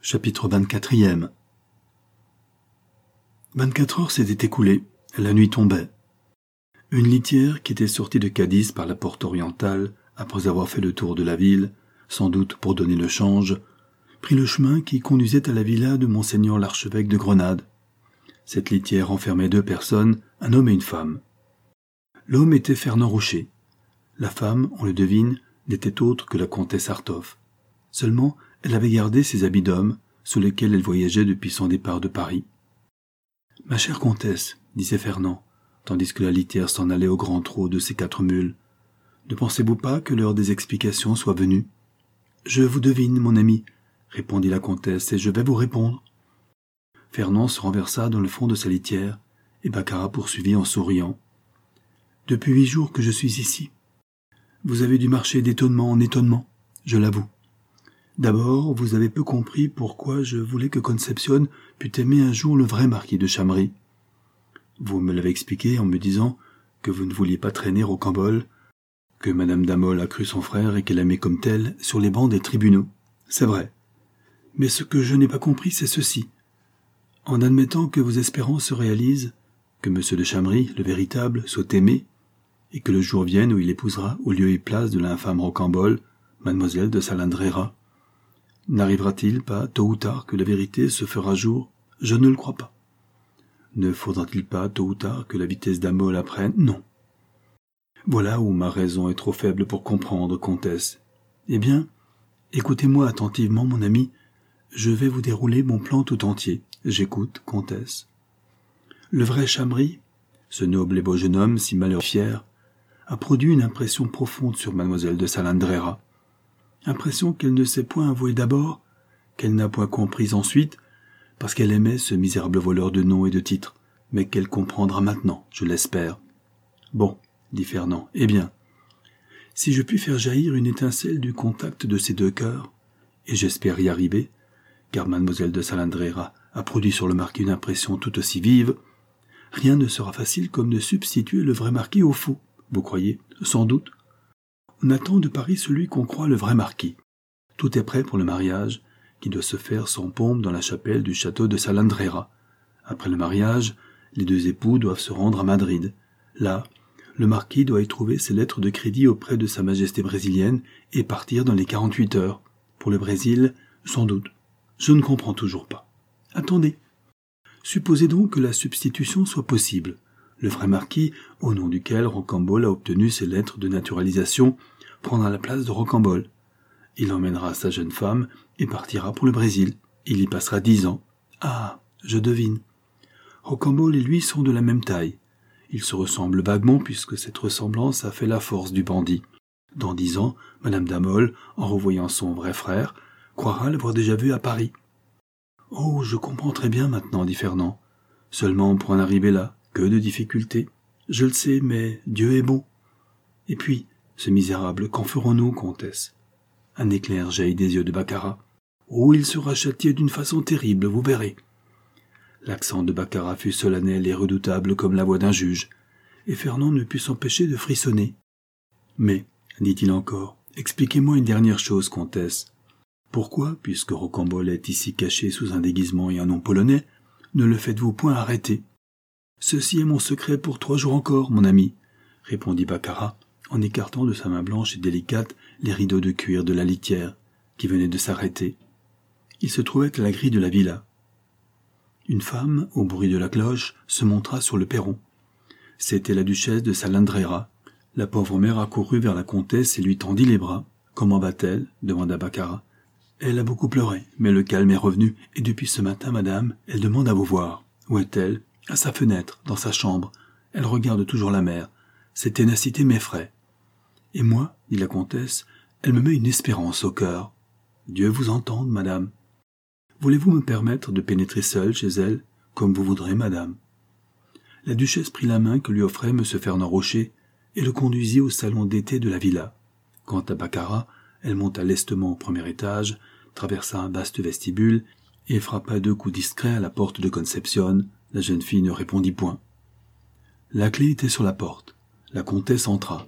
Chapitre 24e. 24 heures s'étaient écoulées, la nuit tombait. Une litière qui était sortie de Cadix par la porte orientale, après avoir fait le tour de la ville, sans doute pour donner le change, prit le chemin qui conduisait à la villa de Monseigneur l'archevêque de Grenade. Cette litière enfermait 2 personnes, un homme et une femme. L'homme était Fernand Rocher. La femme, on le devine, n'était autre que la comtesse Artoff. Seulement, elle avait gardé ses habits d'homme, sous lesquels elle voyageait depuis son départ de Paris. « Ma chère comtesse, disait Fernand, tandis que la litière s'en allait au grand trot de ses 4 mules, ne pensez-vous pas que l'heure des explications soit venue ? » « Je vous devine, mon ami, répondit la comtesse, et je vais vous répondre. » Fernand se renversa dans le fond de sa litière, et Baccarat poursuivit en souriant. « Depuis 8 jours que je suis ici. Vous avez dû marcher d'étonnement en étonnement, je l'avoue. D'abord, vous avez peu compris pourquoi je voulais que Concepcion pût aimer un jour le vrai marquis de Chamry. Vous me l'avez expliqué en me disant que vous ne vouliez pas traîner Rocambole, que Madame d'Amol a cru son frère et qu'elle aimait comme tel sur les bancs des tribunaux. C'est vrai. Mais ce que je n'ai pas compris, c'est ceci. En admettant que vos espérances se réalisent, que M. de Chamry, le véritable, soit aimé, et que le jour vienne où il épousera au lieu et place de l'infâme Rocambole, mademoiselle de Salandrera, n'arrivera-t-il pas, tôt ou tard, que la vérité se fera jour ? Je ne le crois pas. Ne faudra-t-il pas, tôt ou tard, que la vitesse d'Amol apprenne ? Non. Voilà où ma raison est trop faible pour comprendre, comtesse. Eh bien, écoutez-moi attentivement, mon ami. Je vais vous dérouler mon plan tout entier. J'écoute, comtesse. Le vrai Chamry, ce noble et beau jeune homme si malheureux fier, a produit une impression profonde sur mademoiselle de Salandrera. Impression qu'elle ne s'est point avouée d'abord, qu'elle n'a point comprise ensuite, parce qu'elle aimait ce misérable voleur de noms et de titres, mais qu'elle comprendra maintenant, je l'espère. Bon, dit Fernand, eh bien, si je puis faire jaillir une étincelle du contact de ces 2 cœurs, et j'espère y arriver, car mademoiselle de Salandrera a produit sur le marquis une impression tout aussi vive, rien ne sera facile comme de substituer le vrai marquis au faux, vous croyez, sans doute. On attend de Paris celui qu'on croit le vrai marquis. Tout est prêt pour le mariage, qui doit se faire sans pompe dans la chapelle du château de Salandrera. Après le mariage, les 2 époux doivent se rendre à Madrid. Là, le marquis doit y trouver ses lettres de crédit auprès de sa majesté brésilienne et partir dans les 48 heures. Pour le Brésil, sans doute. Je ne comprends toujours pas. Attendez. Supposez donc que la substitution soit possible. Le vrai marquis, au nom duquel Rocambole a obtenu ses lettres de naturalisation, prendra la place de Rocambole. Il emmènera sa jeune femme et partira pour le Brésil. Il y passera 10 ans. Ah, je devine. Rocambole et lui sont de la même taille. Ils se ressemblent vaguement puisque cette ressemblance a fait la force du bandit. Dans 10 ans, Madame d'Amol, en revoyant son vrai frère, croira l'avoir déjà vu à Paris. « Oh, je comprends très bien maintenant, dit Fernand. Seulement pour en arriver là, que de difficultés. Je le sais, mais Dieu est bon. Et puis, ce misérable, qu'en ferons-nous, comtesse ?» Un éclair jaillit des yeux de Baccarat. « Oh, il sera châtié d'une façon terrible, vous verrez. » L'accent de Baccarat fut solennel et redoutable comme la voix d'un juge, et Fernand ne put s'empêcher de frissonner. « Mais, dit-il encore, expliquez-moi une dernière chose, comtesse. Pourquoi, puisque Rocambole est ici caché sous un déguisement et un nom polonais, ne le faites-vous point arrêter ? » « Ceci est mon secret pour 3 jours encore, mon ami, » répondit Baccarat, en écartant de sa main blanche et délicate les rideaux de cuir de la litière, qui venait de s'arrêter. Il se trouvait à la grille de la villa. Une femme, au bruit de la cloche, se montra sur le perron. C'était la duchesse de Salandrera. La pauvre mère accourut vers la comtesse et lui tendit les bras. « Comment va-t-elle » demanda Baccarat. « Elle a beaucoup pleuré, mais le calme est revenu, et depuis ce matin, madame, elle demande à vous voir. Où est-elle ? À sa fenêtre, dans sa chambre. Elle regarde toujours la mer. Cette ténacité m'effraie. Et moi, dit la comtesse, elle me met une espérance au cœur. Dieu vous entende, madame. Voulez-vous me permettre de pénétrer seul chez elle, comme vous voudrez, madame ? » La duchesse prit la main que lui offrait M. Fernand Rocher et le conduisit au salon d'été de la villa. Quant à Baccarat, elle monta lestement au 1er étage, traversa un vaste vestibule et frappa 2 coups discrets à la porte de Concepcion. La jeune fille ne répondit point. La clé était sur la porte. La comtesse entra.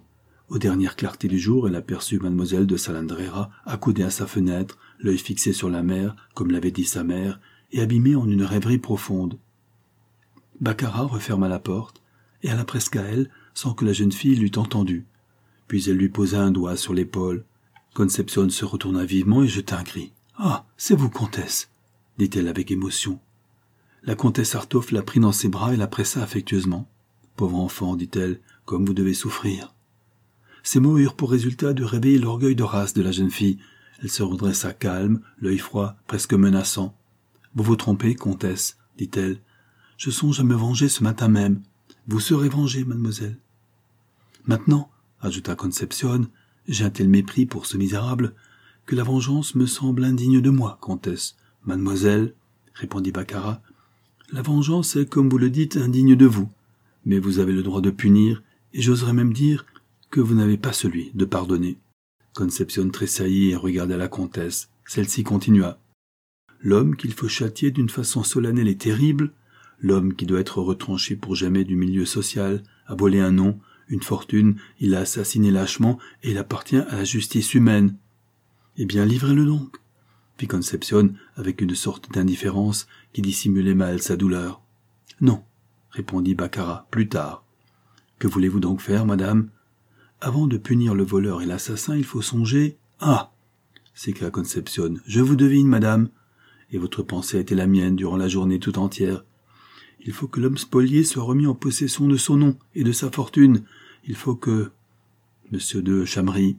Aux dernières clartés du jour, elle aperçut mademoiselle de Salandrera accoudée à sa fenêtre, l'œil fixé sur la mer, comme l'avait dit sa mère, et abîmée en une rêverie profonde. Baccarat referma la porte, et alla presque à elle, sans que la jeune fille l'eût entendue. Puis elle lui posa un doigt sur l'épaule. Concepcion se retourna vivement et jeta un cri. « Ah, c'est vous, comtesse !» dit-elle avec émotion. La comtesse Artolphe la prit dans ses bras et la pressa affectueusement. « Pauvre enfant, dit-elle, comme vous devez souffrir. » Ces mots eurent pour résultat de réveiller l'orgueil de race de la jeune fille. Elle se redressa calme, l'œil froid, presque menaçant. « Vous vous trompez, comtesse, dit-elle. Je songe à me venger ce matin même. Vous serez vengée, mademoiselle. » Maintenant, ajouta Concepcion, j'ai un tel mépris pour ce misérable que la vengeance me semble indigne de moi, comtesse. Mademoiselle, répondit Baccarat, la vengeance est, comme vous le dites, indigne de vous. Mais vous avez le droit de punir, et j'oserais même dire que vous n'avez pas celui de pardonner. Concepcion tressaillit et regarda la comtesse. Celle-ci continua. L'homme qu'il faut châtier d'une façon solennelle et terrible, l'homme qui doit être retranché pour jamais du milieu social, a volé un nom, une fortune, il a assassiné lâchement et il appartient à la justice humaine. Eh bien, livrez-le donc, fit Concepcion avec une sorte d'indifférence qui dissimulait mal sa douleur. Non, répondit Baccarat, plus tard. Que voulez-vous donc faire, madame? Avant de punir le voleur et l'assassin, il faut songer... Ah! s'écria Concepcion. Je vous devine, madame, et votre pensée a été la mienne durant la journée tout entière. Il faut que l'homme spolié soit remis en possession de son nom et de sa fortune. Il faut que... Monsieur de Chamry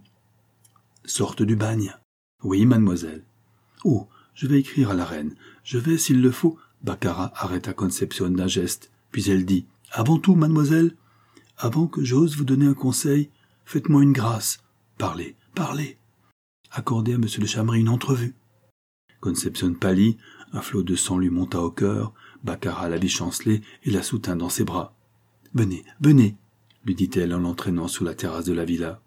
sorte du bagne. Oui, mademoiselle. Oh, je vais écrire à la reine. Je vais, s'il le faut... Baccarat arrêta Concepcion d'un geste. Puis elle dit, avant tout, mademoiselle, avant que j'ose vous donner un conseil, faites-moi une grâce. Parlez, parlez. Accordez à monsieur de Chamry une entrevue. Concepcion pâlit, un flot de sang lui monta au cœur. Baccarat la vit chanceler et la soutint dans ses bras. « Venez, venez !» lui dit-elle en l'entraînant sous la terrasse de la villa.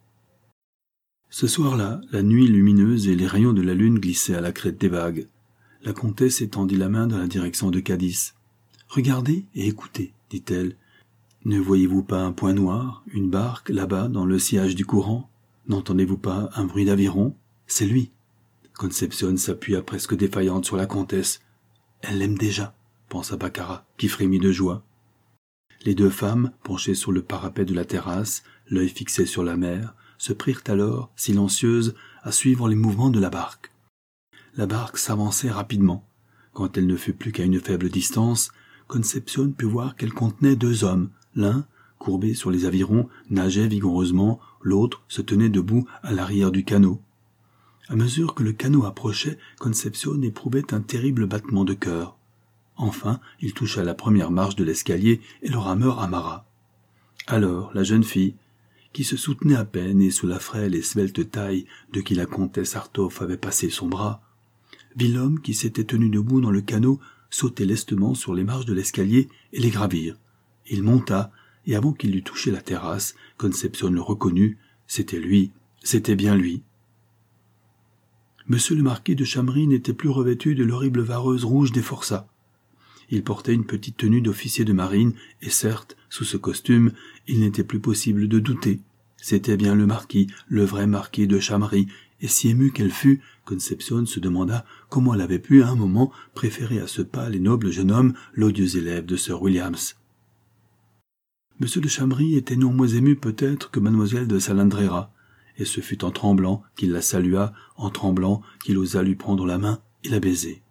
Ce soir-là, la nuit lumineuse et les rayons de la lune glissaient à la crête des vagues. La comtesse étendit la main dans la direction de Cadiz. « Regardez et écoutez, dit-elle. Ne voyez-vous pas un point noir, une barque, là-bas, dans le sillage du courant? N'entendez-vous pas un bruit d'aviron? C'est lui. » Concepcion s'appuya presque défaillante sur la comtesse. « Elle l'aime déjà, » pensa Baccarat, qui frémit de joie. Les deux femmes, penchées sur le parapet de la terrasse, l'œil fixé sur la mer, se prirent alors, silencieuses, à suivre les mouvements de la barque. La barque s'avançait rapidement. Quand elle ne fut plus qu'à une faible distance, Concepcion put voir qu'elle contenait deux hommes. L'un, courbé sur les avirons, nageait vigoureusement, l'autre se tenait debout à l'arrière du canot. À mesure que le canot approchait, Concepcion éprouvait un terrible battement de cœur. Enfin, il toucha la première marche de l'escalier et le rameur amarra. Alors, la jeune fille, qui se soutenait à peine et sous la frêle et svelte taille de qui la comtesse Artolphe avait passé son bras, vit l'homme qui s'était tenu debout dans le canot sauter lestement sur les marches de l'escalier et les gravir. Il monta, et avant qu'il eût touché la terrasse, Concepcion le reconnut. C'était lui, c'était bien lui. Monsieur le marquis de Chamry n'était plus revêtu de l'horrible vareuse rouge des forçats. Il portait une petite tenue d'officier de marine, et certes, sous ce costume, il n'était plus possible de douter. C'était bien le marquis, le vrai marquis de Chamry, et si émue qu'elle fût, Concepcion se demanda comment elle avait pu, à un moment, préférer à ce pâle et noble jeune homme l'odieux élève de Sir Williams. Monsieur de Chamry était non moins ému peut-être que mademoiselle de Salandrera, et ce fut en tremblant qu'il la salua, en tremblant qu'il osa lui prendre la main et la baiser.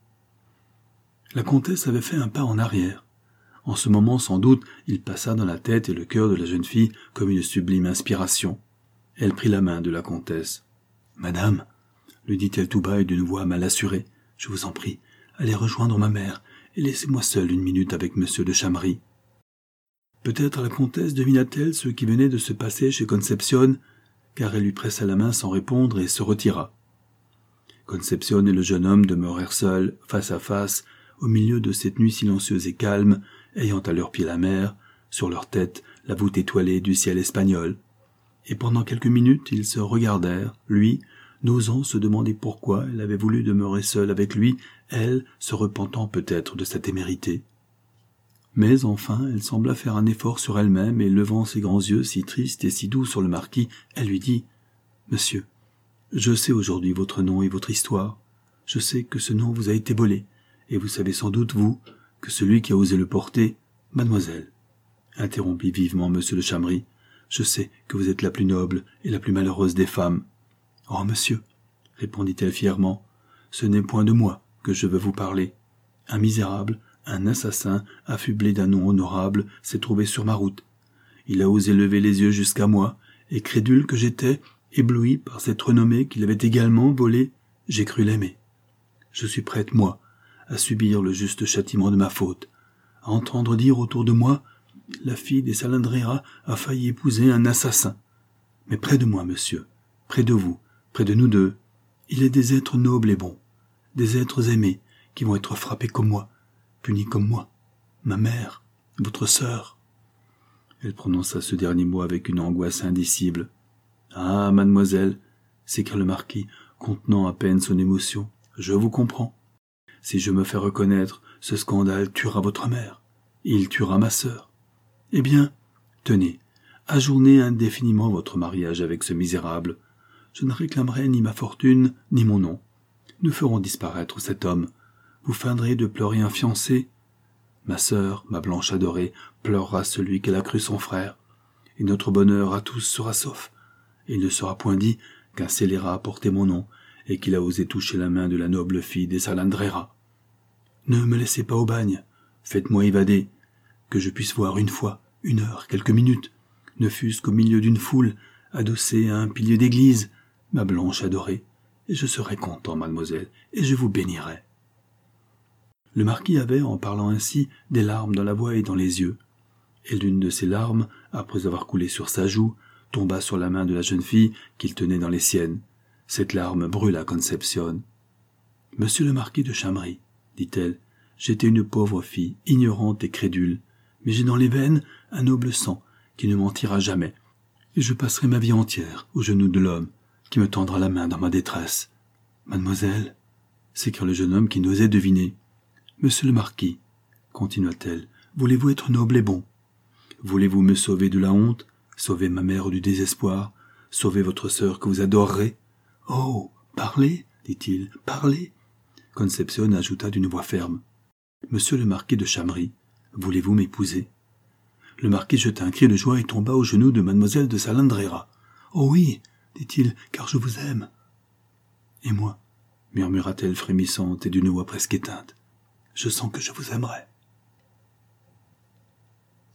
La comtesse avait fait un pas en arrière. En ce moment, sans doute, il passa dans la tête et le cœur de la jeune fille comme une sublime inspiration. Elle prit la main de la comtesse. « Madame, » lui dit-elle tout bas et d'une voix mal assurée, « je vous en prie, allez rejoindre ma mère et laissez-moi seule une minute avec monsieur de Chamry. » Peut-être la comtesse devina-t-elle ce qui venait de se passer chez Concepcion, car elle lui pressa la main sans répondre et se retira. Concepcion et le jeune homme demeurèrent seuls, face à face, au milieu de cette nuit silencieuse et calme, ayant à leurs pieds la mer, sur leur tête la voûte étoilée du ciel espagnol. Et pendant quelques minutes, ils se regardèrent, lui, n'osant se demander pourquoi elle avait voulu demeurer seule avec lui, elle, se repentant peut-être de sa témérité. Mais enfin, elle sembla faire un effort sur elle-même, et levant ses grands yeux si tristes et si doux sur le marquis, elle lui dit « Monsieur, je sais aujourd'hui votre nom et votre histoire. Je sais que ce nom vous a été volé, et vous savez sans doute, vous, que celui qui a osé le porter, mademoiselle. » Interrompit vivement monsieur de Chamry. « Je sais que vous êtes la plus noble et la plus malheureuse des femmes. »« Oh, monsieur, répondit-elle fièrement, ce n'est point de moi que je veux vous parler. Un misérable, un assassin, affublé d'un nom honorable, s'est trouvé sur ma route. Il a osé lever les yeux jusqu'à moi, et crédule que j'étais, ébloui par cette renommée qu'il avait également volée, j'ai cru l'aimer. Je suis prête, moi, à subir le juste châtiment de ma faute, à entendre dire autour de moi, la fille des Salandrera a failli épouser un assassin. Mais près de moi, monsieur, près de vous, près de nous deux, il est des êtres nobles et bons, des êtres aimés, qui vont être frappés comme moi, punis comme moi, ma mère, votre sœur. » Elle prononça ce dernier mot avec une angoisse indicible. « Ah, mademoiselle, » s'écria le marquis, contenant à peine son émotion, « je vous comprends. Si je me fais reconnaître, ce scandale tuera votre mère. Il tuera ma sœur. Eh bien, tenez, ajournez indéfiniment votre mariage avec ce misérable. Je ne réclamerai ni ma fortune, ni mon nom. Nous ferons disparaître cet homme. Vous feindrez de pleurer un fiancé. Ma sœur, ma Blanche adorée, pleurera celui qu'elle a cru son frère. Et notre bonheur à tous sera sauf. Il ne sera point dit qu'un scélérat a porté mon nom et qu'il a osé toucher la main de la noble fille des Salandrera. Ne me laissez pas au bagne. Faites-moi évader, que je puisse voir une fois, une heure, quelques minutes, ne fût-ce qu'au milieu d'une foule, adossée à un pilier d'église, ma Blanche adorée, et je serai content, mademoiselle, et je vous bénirai. » Le marquis avait, en parlant ainsi, des larmes dans la voix et dans les yeux. Et l'une de ces larmes, après avoir coulé sur sa joue, tomba sur la main de la jeune fille qu'il tenait dans les siennes. Cette larme brûla Concepcion. « Monsieur le marquis de Chamry, dit-elle, j'étais une pauvre fille, ignorante et crédule, mais j'ai dans les veines un noble sang qui ne mentira jamais, et je passerai ma vie entière aux genoux de l'homme qui me tendra la main dans ma détresse. Mademoiselle, s'écria le jeune homme qui n'osait deviner. Monsieur le marquis, continua-t-elle, voulez-vous être noble et bon? Voulez-vous me sauver de la honte, sauver ma mère du désespoir, sauver votre sœur que vous adorerez? Oh, parlez, dit-il, parlez. Concepcion ajouta d'une voix ferme. Monsieur le marquis de Chamry, voulez-vous m'épouser? Le marquis jeta un cri de joie et tomba aux genoux de mademoiselle de Salandrera. Oh oui, dit-il, car je vous aime. Et moi, murmura-t-elle frémissante et d'une voix presque éteinte, je sens que je vous aimerai.